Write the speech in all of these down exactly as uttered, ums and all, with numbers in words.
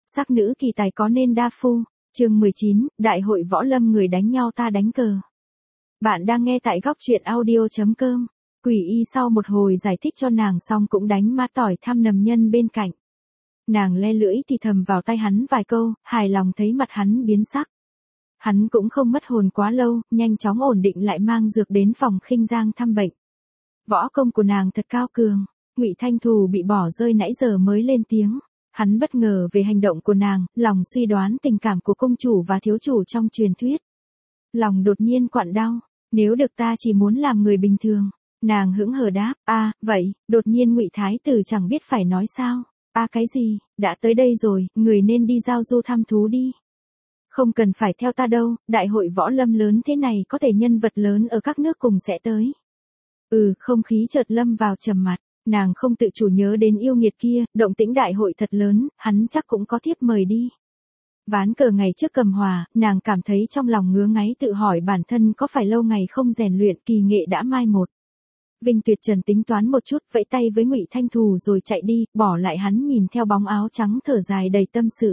sắc nữ kỳ tài có nên đa phu. Chương mười chín, Đại hội võ lâm người đánh nhau ta đánh cờ. Bạn đang nghe tại góc truyện audio chấm com. Quỷ y sau một hồi giải thích cho nàng xong cũng đánh má tỏi thăm nầm nhân bên cạnh. Nàng le lưỡi thì thầm vào tay hắn vài câu, hài lòng thấy mặt hắn biến sắc. Hắn cũng không mất hồn quá lâu, nhanh chóng ổn định lại mang dược đến phòng Khinh Giang thăm bệnh. Võ công của nàng thật cao cường. Ngụy Thanh Thù bị bỏ rơi nãy giờ mới lên tiếng. Hắn bất ngờ về hành động của nàng, lòng suy đoán tình cảm của công chủ và thiếu chủ trong truyền thuyết. Lòng đột nhiên quặn đau, nếu được ta chỉ muốn làm người bình thường. Nàng hững hờ đáp, a, à, vậy, đột nhiên Ngụy Thái Tử chẳng biết phải nói sao. A à, cái gì, đã tới đây rồi, người nên đi giao du thăm thú đi. Không cần phải theo ta đâu, đại hội võ lâm lớn thế này có thể nhân vật lớn ở các nước cùng sẽ tới. Ừ, không khí chợt lâm vào trầm mặc. Nàng không tự chủ nhớ đến yêu nghiệt kia, động tĩnh đại hội thật lớn, hắn chắc cũng có thiếp mời đi. Ván cờ ngày trước cầm hòa, nàng cảm thấy trong lòng ngứa ngáy tự hỏi bản thân có phải lâu ngày không rèn luyện kỳ nghệ đã mai một. Vinh Tuyệt Trần tính toán một chút, vẫy tay với Ngụy Thanh Thù rồi chạy đi, bỏ lại hắn nhìn theo bóng áo trắng thở dài đầy tâm sự.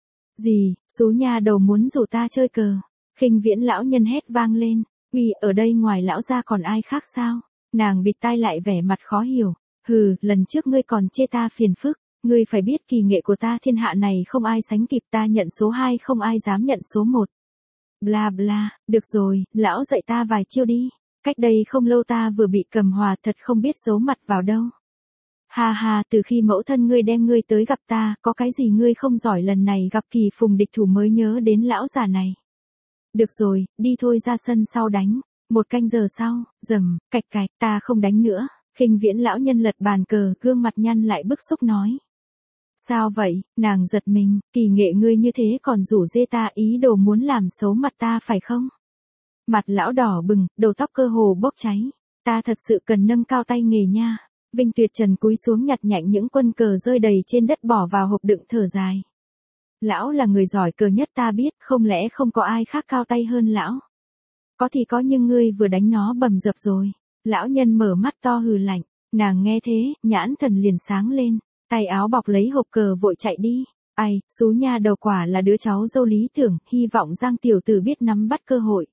Gì, số nha đầu muốn rủ ta chơi cờ. Khinh Viễn lão nhân hét vang lên, uy, ở đây ngoài lão ra còn ai khác sao? Nàng bịt tai lại vẻ mặt khó hiểu. Hừ, lần trước ngươi còn chê ta phiền phức, ngươi phải biết kỳ nghệ của ta thiên hạ này không ai sánh kịp, ta nhận số hai không ai dám nhận số một. Bla bla, được rồi, lão dạy ta vài chiêu đi, cách đây không lâu ta vừa bị cầm hòa thật không biết giấu mặt vào đâu. Ha ha, từ khi mẫu thân ngươi đem ngươi tới gặp ta, có cái gì ngươi không giỏi lần này gặp kỳ phùng địch thủ mới nhớ đến lão già này. Được rồi, đi thôi ra sân sau đánh, một canh giờ sau, rầm, cạch cạch, ta không đánh nữa. Khinh Viễn lão nhân lật bàn cờ, gương mặt nhăn lại bức xúc nói. Sao vậy, nàng giật mình, kỳ nghệ ngươi như thế còn rủ dê ta ý đồ muốn làm xấu mặt ta phải không? Mặt lão đỏ bừng, đầu tóc cơ hồ bốc cháy. Ta thật sự cần nâng cao tay nghề nha. Vinh Tuyệt Trần cúi xuống nhặt nhạnh những quân cờ rơi đầy trên đất bỏ vào hộp đựng thở dài. Lão là người giỏi cờ nhất ta biết, không lẽ không có ai khác cao tay hơn lão? Có thì có nhưng ngươi vừa đánh nó bầm dập rồi. Lão nhân mở mắt to hừ lạnh, nàng nghe thế, nhãn thần liền sáng lên, tay áo bọc lấy hộp cờ vội chạy đi. Ai, xú nha đầu quả là đứa cháu dâu lý tưởng, hy vọng Giang tiểu tử biết nắm bắt cơ hội.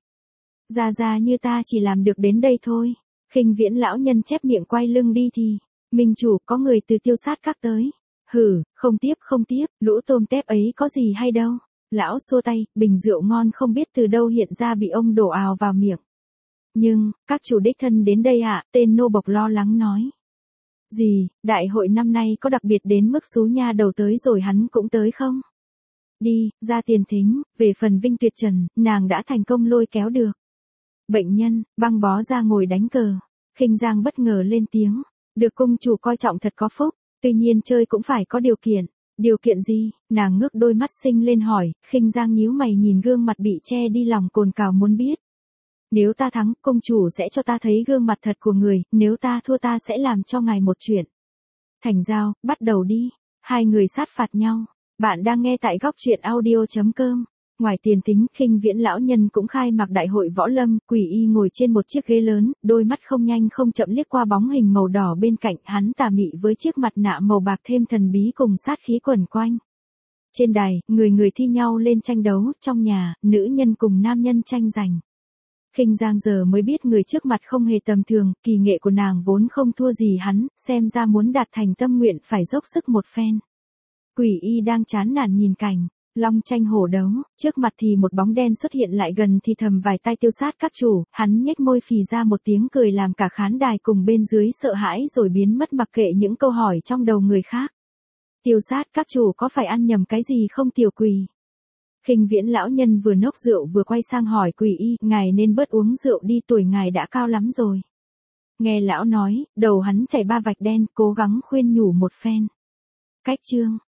Ra ra như ta chỉ làm được đến đây thôi. Khinh Viễn lão nhân chép miệng quay lưng đi thì, minh chủ có người từ Tiêu Sát Các tới. Hừ, không tiếp không tiếp, lũ tôm tép ấy có gì hay đâu. Lão xua tay, bình rượu ngon không biết từ đâu hiện ra bị ông đổ ào vào miệng. Nhưng, các chủ đích thân đến đây ạ, à, tên nô bộc lo lắng nói. Gì, đại hội năm nay có đặc biệt đến mức xú nha đầu tới rồi hắn cũng tới không? Đi, ra tiền thính, về phần Vinh Tuyệt Trần, nàng đã thành công lôi kéo được. Bệnh nhân, băng bó ra ngồi đánh cờ. Khinh Giang bất ngờ lên tiếng, được cung chủ coi trọng thật có phúc, tuy nhiên chơi cũng phải có điều kiện. Điều kiện gì? Nàng ngước đôi mắt xinh lên hỏi, Khinh Giang nhíu mày nhìn gương mặt bị che đi lòng cồn cào muốn biết. Nếu ta thắng, công chủ sẽ cho ta thấy gương mặt thật của người, nếu ta thua ta sẽ làm cho ngài một chuyện. Thành giao, bắt đầu đi. Hai người sát phạt nhau. Bạn đang nghe tại góc truyện audio chấm com. Ngoài tiền tính, Khinh Viễn lão nhân cũng khai mạc đại hội võ lâm, Quỷ y ngồi trên một chiếc ghế lớn, đôi mắt không nhanh không chậm liếc qua bóng hình màu đỏ bên cạnh, hắn tà mị với chiếc mặt nạ màu bạc thêm thần bí cùng sát khí quẩn quanh. Trên đài, người người thi nhau lên tranh đấu, trong nhà, nữ nhân cùng nam nhân tranh giành. Khinh Giang giờ mới biết người trước mặt không hề tầm thường, kỳ nghệ của nàng vốn không thua gì hắn, xem ra muốn đạt thành tâm nguyện phải dốc sức một phen. Quỷ y đang chán nản nhìn cảnh long tranh hổ đấu, trước mặt thì một bóng đen xuất hiện lại gần thì thầm vài tay Tiêu Sát Các chủ, hắn nhếch môi phì ra một tiếng cười làm cả khán đài cùng bên dưới sợ hãi rồi biến mất mặc kệ những câu hỏi trong đầu người khác. Tiêu Sát Các chủ có phải ăn nhầm cái gì không tiểu quỷ? Khinh Viễn lão nhân vừa nốc rượu vừa quay sang hỏi Quỷ y, ngài nên bớt uống rượu đi, tuổi ngài đã cao lắm rồi. Nghe lão nói, đầu hắn chảy ba vạch đen, cố gắng khuyên nhủ một phen. Cách chương